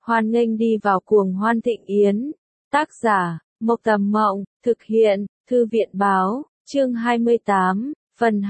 Hoan nghênh đi vào cuồng hoan thịnh yến. Tác giả, Mộc Tầm Mộng, thực hiện, Thư viện Báo, chương 28, phần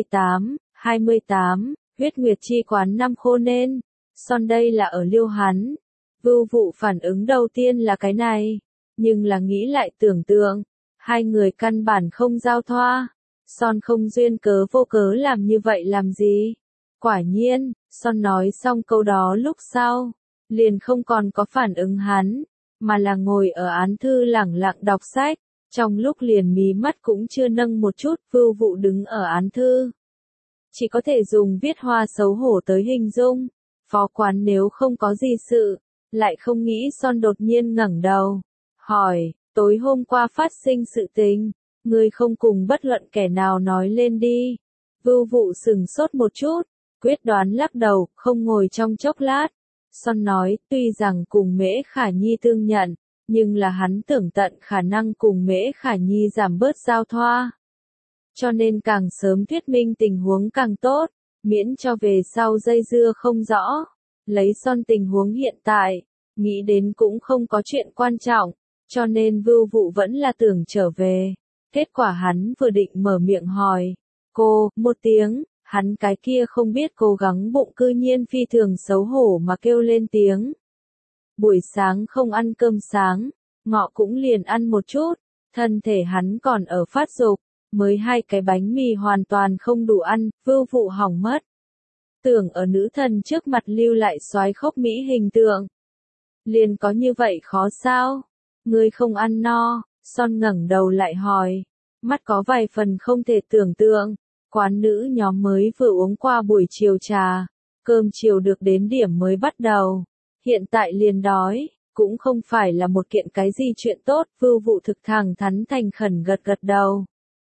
28, huyết nguyệt chi quán năm khô nên. Son đây là ở Liêu Hán. Vưu Vụ phản ứng đầu tiên là cái này, nhưng là nghĩ lại tưởng tượng, hai người căn bản không giao thoa. Son không duyên cớ vô cớ làm như vậy làm gì? Quả nhiên, Son nói xong câu đó lúc sau, liền không còn có phản ứng hắn, mà là ngồi ở án thư lẳng lặng đọc sách, trong lúc liền mí mắt cũng chưa nâng một chút. Vưu Vụ đứng ở án thư, chỉ có thể dùng viết hoa xấu hổ tới hình dung. Phó quán nếu không có gì sự, lại không nghĩ Son đột nhiên ngẩng đầu, hỏi, tối hôm qua phát sinh sự tình, ngươi không cùng bất luận kẻ nào nói lên đi. Vưu Vụ sừng sốt một chút, quyết đoán lắc đầu, không ngồi trong chốc lát. Son nói, tuy rằng cùng Mễ Khả Nhi tương nhận, nhưng là hắn tưởng tận khả năng cùng Mễ Khả Nhi giảm bớt giao thoa. Cho nên càng sớm thuyết minh tình huống càng tốt, miễn cho về sau dây dưa không rõ. Lấy Son tình huống hiện tại, nghĩ đến cũng không có chuyện quan trọng, cho nên Vưu Vụ vẫn là tưởng trở về. Kết quả hắn vừa định mở miệng hỏi, cô, một tiếng, hắn cái kia không biết cố gắng bụng cư nhiên phi thường xấu hổ mà kêu lên tiếng. Buổi sáng không ăn cơm sáng, ngọ cũng liền ăn một chút, thân thể hắn còn ở phát dục, mới 2 cái bánh mì hoàn toàn không đủ ăn. Vưu Vụ hỏng mất. Tưởng ở nữ thần trước mặt lưu lại soái khốc mỹ hình tượng. Liền có như vậy khó sao? Ngươi không ăn no? Son ngẩng đầu lại hỏi, mắt có vài phần không thể tưởng tượng. Quán nữ nhóm mới vừa uống qua buổi chiều trà, cơm chiều được đến điểm mới bắt đầu, hiện tại liền đói, cũng không phải là một kiện cái gì chuyện tốt. Vưu Vụ thực thẳng thắn thành khẩn gật gật đầu.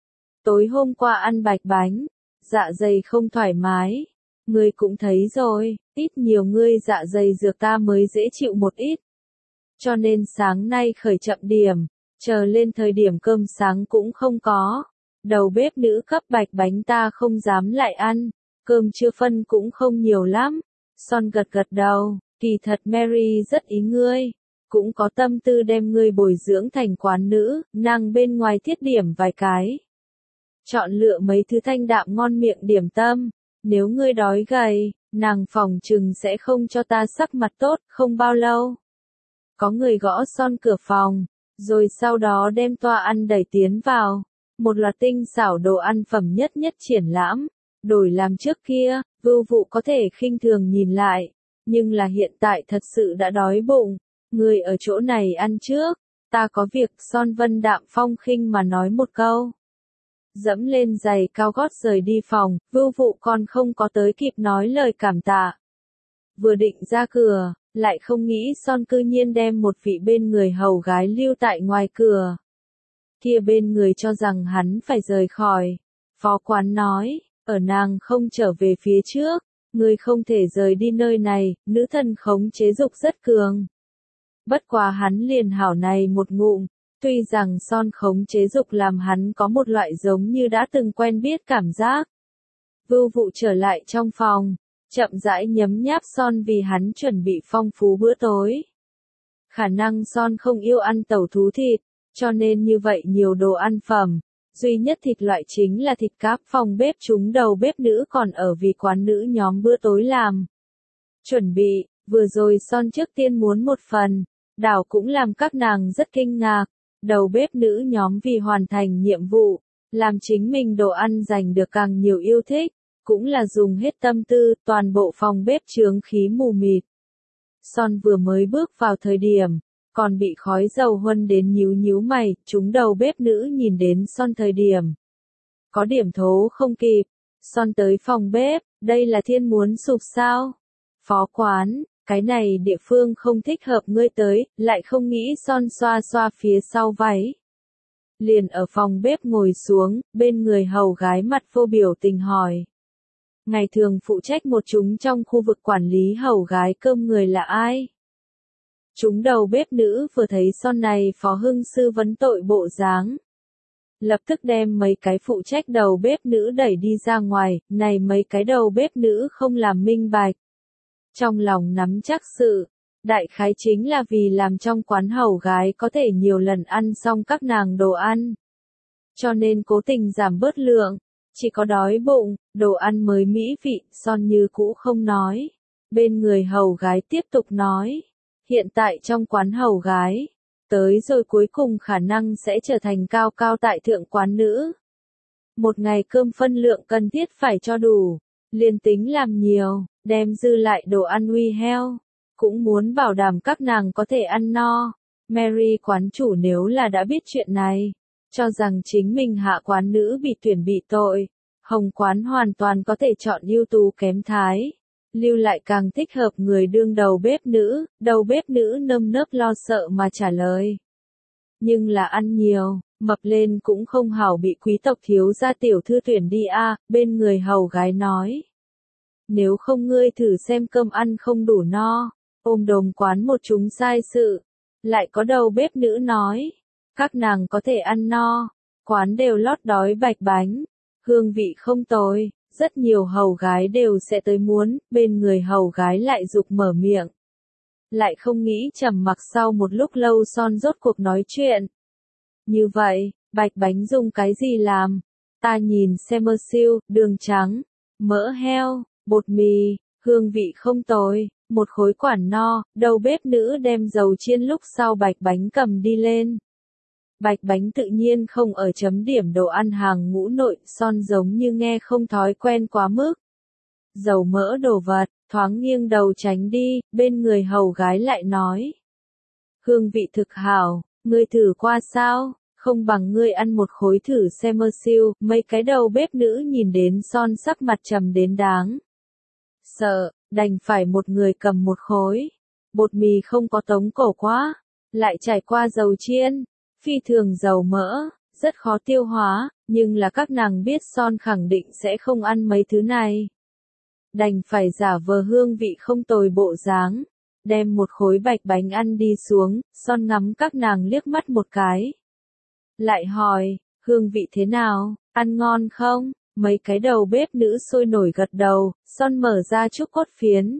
Tối hôm qua ăn bạch bánh, dạ dày không thoải mái, ngươi cũng thấy rồi, ít nhiều ngươi dạ dày dược ta mới dễ chịu một ít. Cho nên sáng nay khởi chậm điểm, chờ lên thời điểm cơm sáng cũng không có. Đầu bếp nữ cấp bạch bánh ta không dám lại ăn, cơm trưa phân cũng không nhiều lắm. Son gật gật đầu, kỳ thật Mary rất ý ngươi, cũng có tâm tư đem ngươi bồi dưỡng thành quán nữ, nàng bên ngoài thiết điểm vài cái. Chọn lựa mấy thứ thanh đạm ngon miệng điểm tâm, nếu ngươi đói gầy, nàng phòng trừng sẽ không cho ta sắc mặt tốt. Không bao lâu, có người gõ Son cửa phòng, rồi sau đó đem toa ăn đẩy tiến vào. Một loạt tinh xảo đồ ăn phẩm nhất nhất triển lãm, đổi làm trước kia, Vưu Vụ có thể khinh thường nhìn lại, nhưng là hiện tại thật sự đã đói bụng. Người ở chỗ này ăn trước, ta có việc. Son vân đạm phong khinh mà nói một câu. Dẫm lên giày cao gót rời đi phòng. Vưu Vụ còn không có tới kịp nói lời cảm tạ. Vừa định ra cửa, lại không nghĩ Son cư nhiên đem một vị bên người hầu gái lưu tại ngoài cửa. Kia bên người cho rằng hắn phải rời khỏi. Phó quán nói, ở nàng không trở về phía trước, ngươi không thể rời đi nơi này. Nữ thần khống chế dục rất cường. Bất quá hắn liền hảo này một ngụm, tuy rằng Son khống chế dục làm hắn có một loại giống như đã từng quen biết cảm giác. Vưu Vụ trở lại trong phòng, chậm rãi nhấm nháp Son vì hắn chuẩn bị phong phú bữa tối. Khả năng Son không yêu ăn tẩu thú thịt, cho nên như vậy nhiều đồ ăn phẩm, duy nhất thịt loại chính là thịt cáp. Phòng bếp chúng đầu bếp nữ còn ở vì quán nữ nhóm bữa tối làm chuẩn bị, vừa rồi Son trước tiên muốn một phần, đảo cũng làm các nàng rất kinh ngạc. Đầu bếp nữ nhóm vì hoàn thành nhiệm vụ, làm chính mình đồ ăn giành được càng nhiều yêu thích, cũng là dùng hết tâm tư. Toàn bộ phòng bếp chướng khí mù mịt. Son vừa mới bước vào thời điểm, còn bị khói dầu huân đến nhíu nhíu mày. Chúng đầu bếp nữ nhìn đến Son thời điểm, có điểm thố không kịp. Son tới phòng bếp, đây là thiên muốn sụp sao? Phó quán, cái này địa phương không thích hợp ngươi tới. Lại không nghĩ Son xoa xoa phía sau váy, liền ở phòng bếp ngồi xuống, bên người hầu gái mặt vô biểu tình hỏi. Ngày thường phụ trách một chúng trong khu vực quản lý hầu gái cơm người là ai? Chúng đầu bếp nữ vừa thấy Son này phó hưng sư vấn tội bộ dáng, lập tức đem mấy cái phụ trách đầu bếp nữ đẩy đi ra ngoài. Này mấy cái đầu bếp nữ không làm minh bạch, trong lòng nắm chắc sự, Đại khái chính là vì làm trong quán hầu gái có thể nhiều lần ăn xong các nàng đồ ăn. Cho nên cố tình giảm bớt lượng, chỉ có đói bụng, đồ ăn mới mỹ vị, Son như cũ không nói. Bên người hầu gái tiếp tục nói, hiện tại trong quán hầu gái, tới rồi cuối cùng khả năng sẽ trở thành cao cao tại thượng quán nữ. Một ngày cơm phân lượng cần thiết phải cho đủ, liền tính làm nhiều, đem dư lại đồ ăn uy heo, cũng muốn bảo đảm các nàng có thể ăn no. Mary quán chủ nếu là đã biết chuyện này, cho rằng chính mình hạ quán nữ bị tuyển bị tội, hồng quán hoàn toàn có thể chọn ưu tú kém thái, lưu lại càng thích hợp người đương đầu bếp nữ nơm nớp lo sợ mà trả lời. Nhưng là ăn nhiều, mập lên cũng không hảo bị quý tộc thiếu gia tiểu thư tuyển đi a, bên người hầu gái nói. Nếu không ngươi thử xem cơm ăn không đủ no, ôm đồm quán một chúng sai sự. Lại có đầu bếp nữ nói, các nàng có thể ăn no, quán đều lót đói bạch bánh, hương vị không tồi, rất nhiều hầu gái đều sẽ tới muốn, bên người hầu gái lại dục mở miệng. Lại không nghĩ trầm mặc sau một lúc lâu Son rốt cuộc nói chuyện. Như vậy, bạch bánh dùng cái gì làm? Ta nhìn xem mơ siêu, đường trắng, mỡ heo, bột mì, hương vị không tồi, một khối quản no, đầu bếp nữ đem dầu chiên lúc sau bạch bánh cầm đi lên. Bạch bánh tự nhiên không ở chấm điểm đồ ăn hàng ngũ nội, Son giống như nghe không thói quen quá mức. Dầu mỡ đồ vật, thoáng nghiêng đầu tránh đi, bên người hầu gái lại nói. Hương vị thực hảo, ngươi thử qua sao, không bằng ngươi ăn một khối thử xem mơ siêu, mấy cái đầu bếp nữ nhìn đến Son sắc mặt trầm đến đáng. Sợ, đành phải một người cầm một khối. Bột mì không có tống cổ quá, lại trải qua dầu chiên, phi thường dầu mỡ, rất khó tiêu hóa, nhưng là các nàng biết Son khẳng định sẽ không ăn mấy thứ này. Đành phải giả vờ hương vị không tồi bộ dáng, đem một khối bạch bánh ăn đi xuống, Son ngắm các nàng liếc mắt một cái. Lại hỏi, hương vị thế nào, ăn ngon không? Mấy cái đầu bếp nữ sôi nổi gật đầu, Son mở ra chút cốt phiến.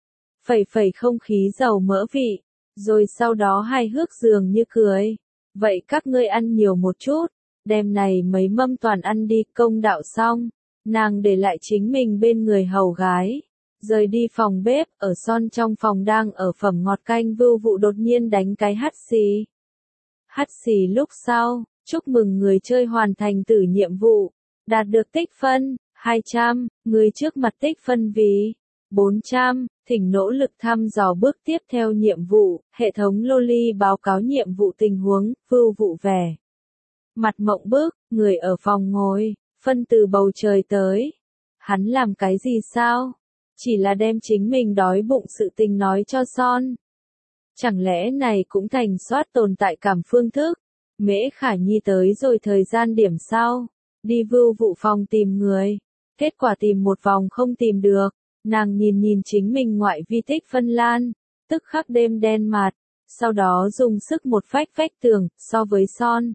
Phẩy không khí dầu mỡ vị, rồi sau đó hài hước dường như cười. Vậy các ngươi ăn nhiều một chút, đem này mấy mâm toàn ăn đi, công đạo xong. Nàng để lại chính mình bên người hầu gái, rời đi phòng bếp, ở Son trong phòng đang ở phẩm ngọt canh vưu vụ đột nhiên đánh cái hắt xì. Hắt xì lúc sau, chúc mừng người chơi hoàn thành tử nhiệm vụ, đạt được tích phân, 200, người trước mặt tích phân vì 400, thỉnh nỗ lực thăm dò bước tiếp theo nhiệm vụ, hệ thống Loli báo cáo nhiệm vụ tình huống, vưu vụ vẻ. Mặt mộng bức, người ở phòng ngồi. Phân từ bầu trời tới. Hắn làm cái gì sao? Chỉ là đem chính mình đói bụng sự tình nói cho Son. Chẳng lẽ này cũng thành soát tồn tại cảm phương thức? Mễ Khả Nhi tới rồi thời gian điểm sau. Đi vưu vụ phòng tìm người. Kết quả tìm một vòng không tìm được. Nàng nhìn chính mình ngoại vi tích phân lan. Tức khắc đêm đen mặt. Sau đó dùng sức một phách tường, so với Son.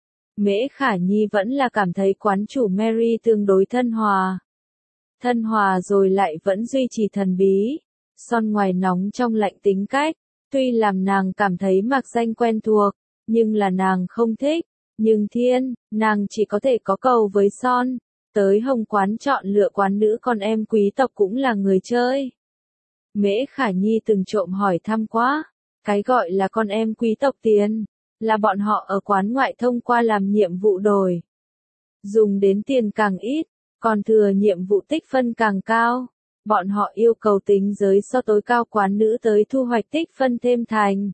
Mễ Khả Nhi vẫn là cảm thấy quán chủ Mary tương đối thân hòa. Thân hòa rồi lại vẫn duy trì thần bí. Son ngoài nóng trong lạnh tính cách, tuy làm nàng cảm thấy mạc danh quen thuộc, nhưng là nàng không thích. Nhưng nàng chỉ có thể có cầu với Son. Tới hồng quán chọn lựa quán nữ con em quý tộc cũng là người chơi. Mễ Khả Nhi từng trộm hỏi thăm quá, cái gọi là con em quý tộc tiền. Là bọn họ ở quán ngoại thông qua làm nhiệm vụ đổi. Dùng đến tiền càng ít, còn thừa nhiệm vụ tích phân càng cao. Bọn họ yêu cầu tính giới so tối cao quán nữ tới thu hoạch tích phân thêm thành.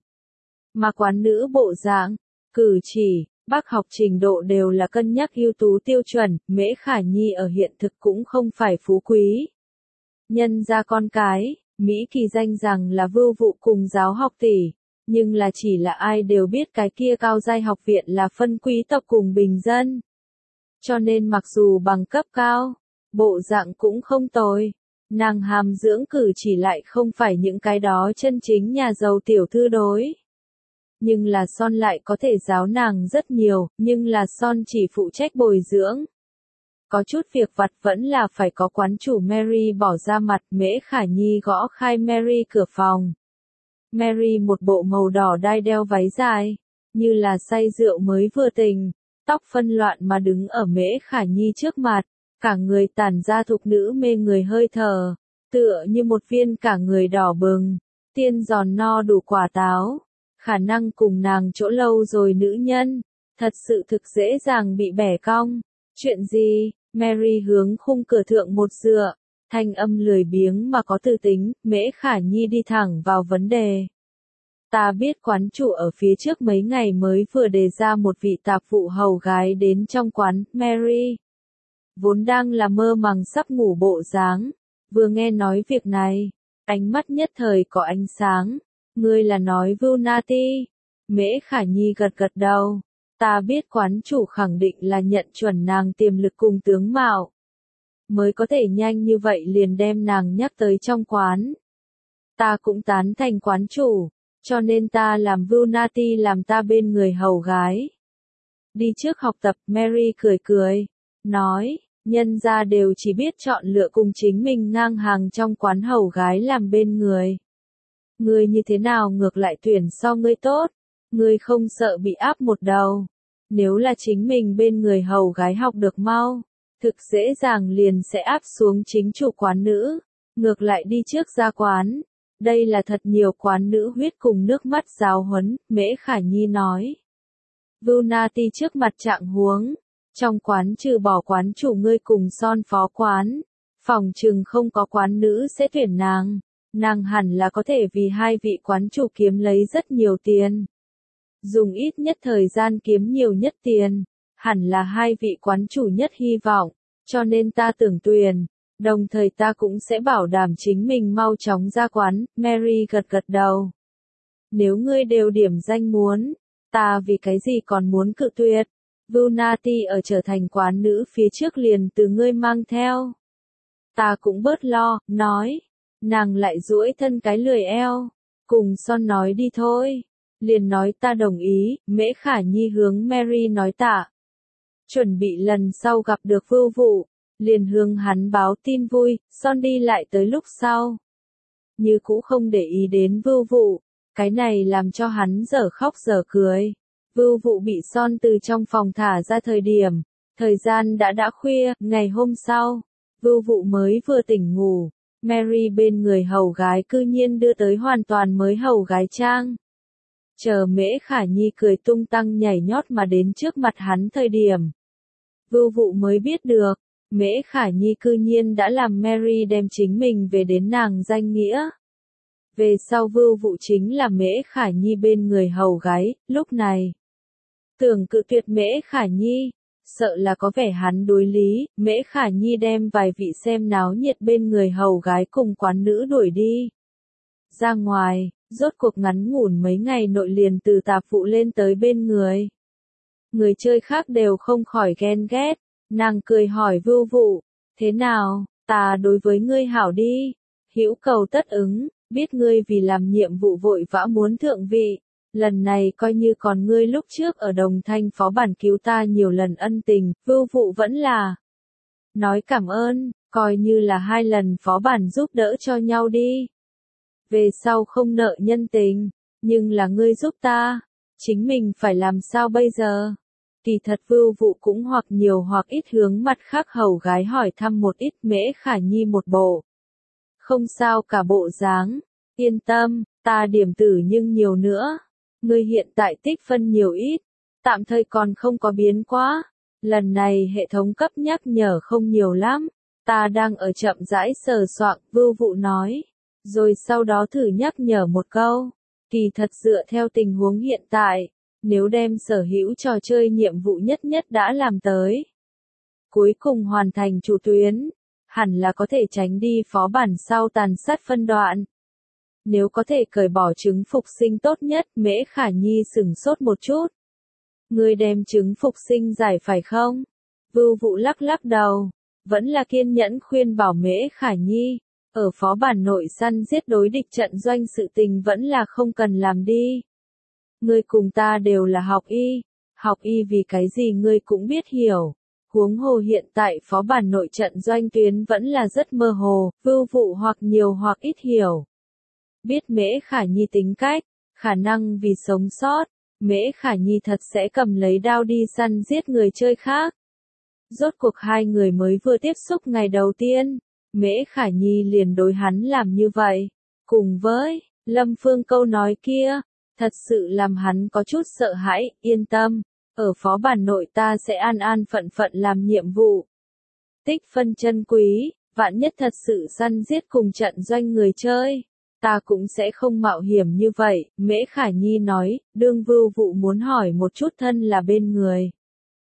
Mà quán nữ bộ dạng, cử chỉ, bác học trình độ đều là cân nhắc ưu tú tiêu chuẩn, Mễ Khả Nhi ở hiện thực cũng không phải phú quý. Nhân ra con cái, Mỹ kỳ danh rằng là vưu vụ cùng giáo học tỷ. Nhưng là chỉ là ai đều biết cái kia cao giai học viện là phân quý tộc cùng bình dân. Cho nên mặc dù bằng cấp cao, bộ dạng cũng không tồi, nàng hàm dưỡng cử chỉ lại không phải những cái đó chân chính nhà giàu tiểu thư đối. Nhưng là Son lại có thể giáo nàng rất nhiều, nhưng là Son chỉ phụ trách bồi dưỡng. Có chút việc vặt vẫn là phải có quán chủ Mary bỏ ra mặt. Mễ Khả Nhi gõ khai Mary cửa phòng. Mary một bộ màu đỏ đai đeo váy dài, như là say rượu mới vừa tỉnh, tóc phân loạn mà đứng ở Mễ Khả Nhi trước mặt, cả người tản ra thục nữ mê người hơi thở, tựa như một viên cả người đỏ bừng, tiên giòn no đủ quả táo, khả năng cùng nàng chỗ lâu rồi nữ nhân, thật sự thực dễ dàng bị bẻ cong. Chuyện gì? Mary hướng khung cửa thượng một dựa, thanh âm lười biếng mà có tư tính, Mễ Khả Nhi đi thẳng vào vấn đề. Ta biết quán chủ ở phía trước mấy ngày mới vừa đề ra một vị tạp vụ hầu gái đến trong quán, Mary vốn đang là mơ màng sắp ngủ bộ dáng, vừa nghe nói việc này, ánh mắt nhất thời có ánh sáng. Ngươi là nói Vunati? Mễ Khả Nhi gật gật đầu. Ta biết quán chủ khẳng định là nhận chuẩn nàng tiềm lực cùng tướng mạo, mới có thể nhanh như vậy liền đem nàng nhắc tới trong quán. Ta cũng tán thành quán chủ, cho nên ta làm Vunati làm ta bên người hầu gái. Đi trước học tập, Mary cười cười, nói, nhân gia đều chỉ biết chọn lựa cùng chính mình ngang hàng trong quán hầu gái làm bên người. Ngươi như thế nào ngược lại tuyển so ngươi tốt, ngươi không sợ bị áp một đầu. Nếu là chính mình bên người hầu gái học được mau, thực dễ dàng liền sẽ áp xuống chính chủ quán nữ, ngược lại đi trước ra quán. Đây là thật nhiều quán nữ huyết cùng nước mắt giáo huấn, Mễ Khả Nhi nói. Vunati trước mặt trạng huống, trong quán trừ bỏ quán chủ ngươi cùng son phó quán, phòng chừng không có quán nữ sẽ tuyển nàng. Nàng hẳn là có thể vì hai vị quán chủ kiếm lấy rất nhiều tiền. Dùng ít nhất thời gian kiếm nhiều nhất tiền, hẳn là hai vị quán chủ nhất hy vọng, cho nên ta tưởng tuyển, đồng thời ta cũng sẽ bảo đảm chính mình mau chóng ra quán. Mary gật gật đầu. Nếu ngươi đều điểm danh muốn, ta vì cái gì còn muốn cự tuyệt? Vunati ở trở thành quán nữ phía trước liền từ ngươi mang theo. Ta cũng bớt lo, nói. Nàng lại duỗi thân cái lười eo, cùng son nói đi thôi. Liền nói ta đồng ý, Mễ Khả Nhi hướng Mary nói tạ. Chuẩn bị lần sau gặp được Vưu Vụ, liền hướng hắn báo tin vui, son đi lại tới lúc sau. Như cũ không để ý đến Vưu Vụ, cái này làm cho hắn dở khóc dở cười. Vưu Vụ bị son từ trong phòng thả ra thời gian đã khuya, ngày hôm sau, Vưu Vụ mới vừa tỉnh ngủ. Mary bên người hầu gái cư nhiên đưa tới hoàn toàn mới hầu gái trang. Chờ Mễ Khả Nhi cười tung tăng nhảy nhót mà đến trước mặt hắn thời điểm. Vưu Vụ mới biết được, Mễ Khả Nhi cư nhiên đã làm Mary đem chính mình về đến nàng danh nghĩa. Về sau Vưu Vụ chính là Mễ Khả Nhi bên người hầu gái, lúc này. Tưởng cự tuyệt Mễ Khả Nhi, sợ là có vẻ hắn đối lý, Mễ Khả Nhi đem vài vị xem náo nhiệt bên người hầu gái cùng quán nữ đuổi đi. Ra ngoài, rốt cuộc ngắn ngủn mấy ngày nội liền từ tạp vụ lên tới bên người. Người chơi khác đều không khỏi ghen ghét, nàng cười hỏi Vưu Vụ, thế nào, ta đối với ngươi hảo đi, hữu cầu tất ứng, biết ngươi vì làm nhiệm vụ vội vã muốn thượng vị. Lần này coi như còn ngươi lúc trước ở Đồng Thanh phó bản cứu ta nhiều lần ân tình, Vưu Vụ vẫn là nói cảm ơn, coi như là 2 lần phó bản giúp đỡ cho nhau đi. Về sau không nợ nhân tình, nhưng là ngươi giúp ta, chính mình phải làm sao bây giờ? Kỳ thật Vưu Vụ cũng hoặc nhiều hoặc ít hướng mặt khác hầu gái hỏi thăm một ít. Mễ Khả Nhi một bộ. Không sao cả bộ dáng, yên tâm, ta điểm tử nhưng nhiều nữa. Ngươi hiện tại tích phân nhiều ít, tạm thời còn không có biến quá. Lần này hệ thống cấp nhắc nhở không nhiều lắm, ta đang ở chậm rãi sờ soạn, Vưu Vụ nói. Rồi sau đó thử nhắc nhở một câu. Kỳ thật dựa theo tình huống hiện tại, nếu đem sở hữu trò chơi nhiệm vụ nhất đã làm tới, cuối cùng hoàn thành chủ tuyến, hẳn là có thể tránh đi phó bản sau tàn sát phân đoạn. Nếu có thể cởi bỏ trứng phục sinh tốt nhất, Mễ Khả Nhi sửng sốt một chút. Ngươi đem trứng phục sinh giải phải không? Vưu Vụ lắc lắc đầu, vẫn là kiên nhẫn khuyên bảo Mễ Khả Nhi, ở phó bản nội săn giết đối địch trận doanh sự tình vẫn là không cần làm đi. Ngươi cùng ta đều là học y vì cái gì ngươi cũng biết hiểu. Huống hồ hiện tại phó bản nội trận doanh tuyến vẫn là rất mơ hồ, Vưu Vụ hoặc nhiều hoặc ít hiểu. Biết Mễ Khả Nhi tính cách, khả năng vì sống sót, Mễ Khả Nhi thật sẽ cầm lấy đao đi săn giết người chơi khác. Rốt cuộc hai người mới vừa tiếp xúc ngày đầu tiên, Mễ Khả Nhi liền đối hắn làm như vậy. Cùng với Lâm Phương câu nói kia, thật sự làm hắn có chút sợ hãi, yên tâm, ở phó bản nội ta sẽ an an phận phận làm nhiệm vụ. Tích phân chân quý, vạn nhất thật sự săn giết cùng trận doanh người chơi, ta cũng sẽ không mạo hiểm như vậy, Mễ Khả Nhi nói, đương Vưu Vụ muốn hỏi một chút thân là bên người.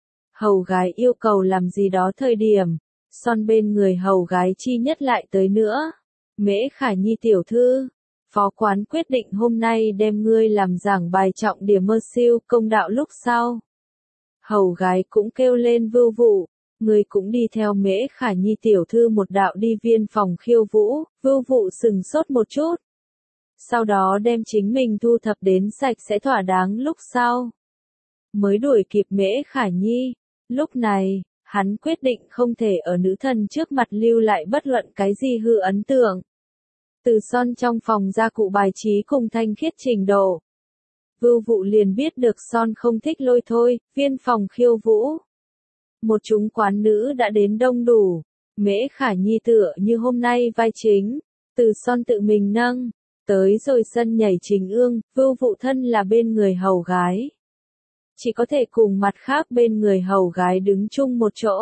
Hầu gái yêu cầu làm gì đó thời điểm, Son bên người hầu gái chi nhất lại tới nữa. Mễ Khả Nhi tiểu thư, phó quán quyết định hôm nay đem ngươi làm giảng bài trọng điểm mơ siêu công đạo lúc sau. Hầu gái cũng kêu lên Vưu Vụ, ngươi cũng đi theo Mễ Khả Nhi tiểu thư một đạo đi viên phòng khiêu vũ, Vưu Vụ sừng sốt một chút. Sau đó đem chính mình thu thập đến sạch sẽ thỏa đáng lúc sau. Mới đuổi kịp Mễ Khả Nhi, lúc này, hắn quyết định không thể ở nữ thần trước mặt lưu lại bất luận cái gì hư ấn tượng. Từ Son trong phòng ra cụ bài trí cùng thanh khiết trình độ. Vưu Vụ liền biết được Son không thích lôi thôi, viên phòng khiêu vũ. Một chúng quán nữ đã đến đông đủ, Mễ Khả Nhi tựa như hôm nay vai chính, từ Son tự mình nâng, tới rồi sân nhảy trình ương, Vưu Vụ thân là bên người hầu gái. Chỉ có thể cùng mặt khác bên người hầu gái đứng chung một chỗ.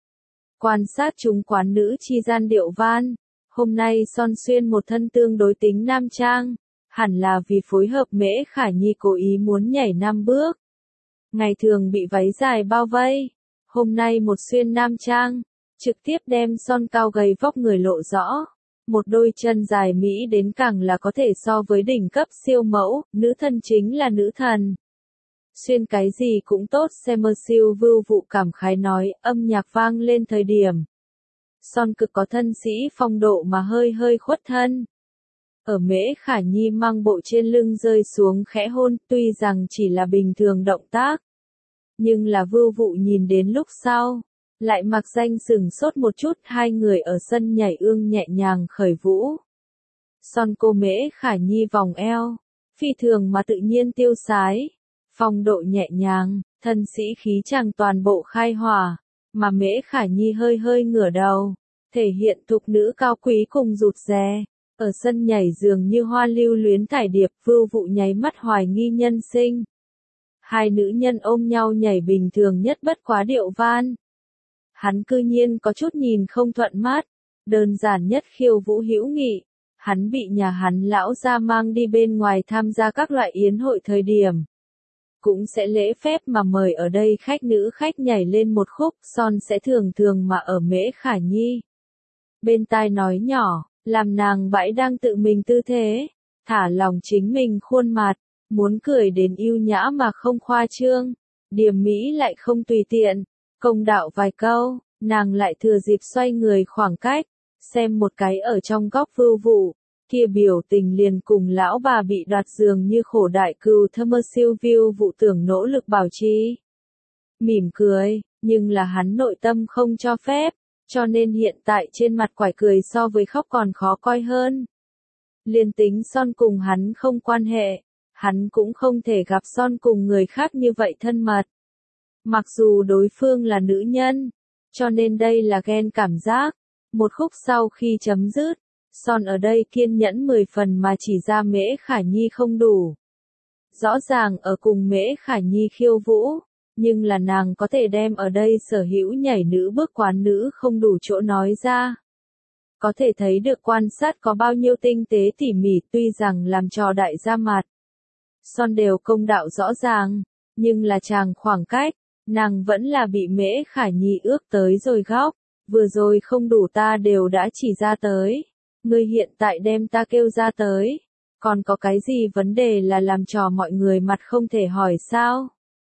Quan sát chúng quán nữ chi gian điệu van, hôm nay Son xuyên một thân tương đối tính nam trang, hẳn là vì phối hợp Mễ Khả Nhi cố ý muốn nhảy 5 bước. Ngày thường bị váy dài bao vây, hôm nay một xuyên nam trang, trực tiếp đem Son cao gầy vóc người lộ rõ. Một đôi chân dài mỹ đến càng là có thể so với đỉnh cấp siêu mẫu, nữ thần chính là nữ thần. Xuyên cái gì cũng tốt, xem mơ siêu Vưu Vụ cảm khái nói, âm nhạc vang lên thời điểm. Son cực có thân sĩ phong độ mà hơi hơi khuất thân. Ở Mễ Khả Nhi mang bộ trên lưng rơi xuống khẽ hôn, tuy rằng chỉ là bình thường động tác. Nhưng là Vưu Vụ nhìn đến lúc sau, lại mặc danh sừng sốt một chút, hai người ở sân nhảy ương nhẹ nhàng khởi vũ. Son cô Mễ Khả Nhi vòng eo, phi thường mà tự nhiên tiêu sái. Phong độ nhẹ nhàng, thân sĩ khí chàng toàn bộ khai hỏa, mà Mễ Khả Nhi hơi hơi ngửa đầu, thể hiện thục nữ cao quý cùng rụt rè. Ở sân nhảy dường như hoa lưu luyến thải điệp, Vưu Vụ nháy mắt hoài nghi nhân sinh. Hai nữ nhân ôm nhau nhảy bình thường nhất bất quá điệu van. Hắn cư nhiên có chút nhìn không thuận mắt, đơn giản nhất khiêu vũ hữu nghị. Hắn bị nhà hắn lão gia mang đi bên ngoài tham gia các loại yến hội thời điểm. Cũng sẽ lễ phép mà mời ở đây khách nữ khách nhảy lên một khúc, Son sẽ thường thường mà ở Mễ Khả Nhi bên tai nói nhỏ, làm nàng bãi đang tự mình tư thế, thả lòng chính mình khuôn mặt, muốn cười đến yêu nhã mà không khoa trương, điềm mỹ lại không tùy tiện, công đạo vài câu, nàng lại thừa dịp xoay người khoảng cách, xem một cái ở trong góc Vưu Vụ. Kia biểu tình liền cùng lão bà bị đoạt giường như khổ đại cừu thơ mơ siêu Vưu Vụ tưởng nỗ lực bảo trì. Mỉm cười, nhưng là hắn nội tâm không cho phép, cho nên hiện tại trên mặt quải cười so với khóc còn khó coi hơn. Liên tính Son cùng hắn không quan hệ, hắn cũng không thể gặp Son cùng người khác như vậy thân mật. Mặc dù đối phương là nữ nhân, cho nên đây là ghen cảm giác. Một khúc sau khi chấm dứt, Son ở đây kiên nhẫn 10 phần mà chỉ ra Mễ Khả Nhi không đủ. Rõ ràng ở cùng Mễ Khả Nhi khiêu vũ, nhưng là nàng có thể đem ở đây sở hữu nhảy nữ bước quán nữ không đủ chỗ nói ra. Có thể thấy được quan sát có bao nhiêu tinh tế tỉ mỉ, tuy rằng làm trò đại gia mặt. Son đều công đạo rõ ràng, nhưng là chàng khoảng cách, nàng vẫn là bị Mễ Khả Nhi ước tới rồi góc, vừa rồi không đủ ta đều đã chỉ ra tới. Ngươi hiện tại đem ta kêu ra tới, còn có cái gì vấn đề là làm trò mọi người mặt không thể hỏi sao?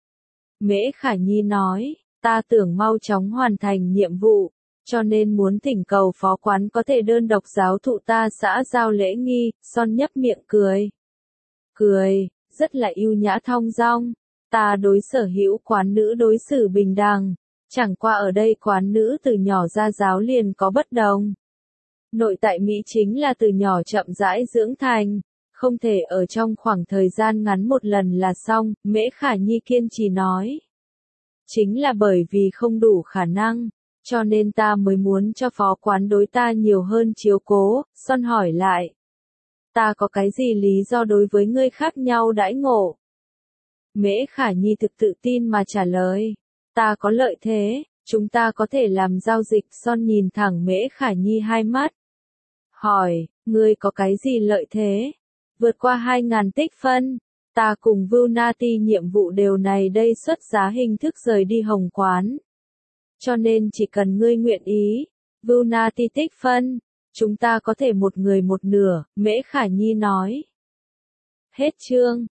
Mễ Khả Nhi nói, ta tưởng mau chóng hoàn thành nhiệm vụ, cho nên muốn thỉnh cầu phó quán có thể đơn độc giáo thụ ta xã giao lễ nghi. Son nhấp miệng cười. Cười, rất là yêu nhã thong dong, ta đối sở hữu quán nữ đối xử bình đẳng, chẳng qua ở đây quán nữ từ nhỏ ra giáo liền có bất đồng. Nội tại Mỹ chính là từ nhỏ chậm rãi dưỡng thành, không thể ở trong khoảng thời gian ngắn một lần là xong, Mễ Khả Nhi kiên trì nói. Chính là bởi vì không đủ khả năng, cho nên ta mới muốn cho phó quán đối ta nhiều hơn chiếu cố. Son hỏi lại. Ta có cái gì lý do đối với ngươi khác nhau đãi ngộ? Mễ Khả Nhi thực tự tin mà trả lời. Ta có lợi thế, chúng ta có thể làm giao dịch. Son nhìn thẳng Mễ Khả Nhi hai mắt. Hỏi, ngươi có cái gì lợi thế? Vượt qua 2.000 tích phân. Ta cùng Vưu Nati nhiệm vụ đều này đây xuất giá hình thức rời đi Hồng Quán. Cho nên chỉ cần ngươi nguyện ý, Vưu Nati tích phân, chúng ta có thể một người một nửa, Mễ Khả Nhi nói. Hết chương.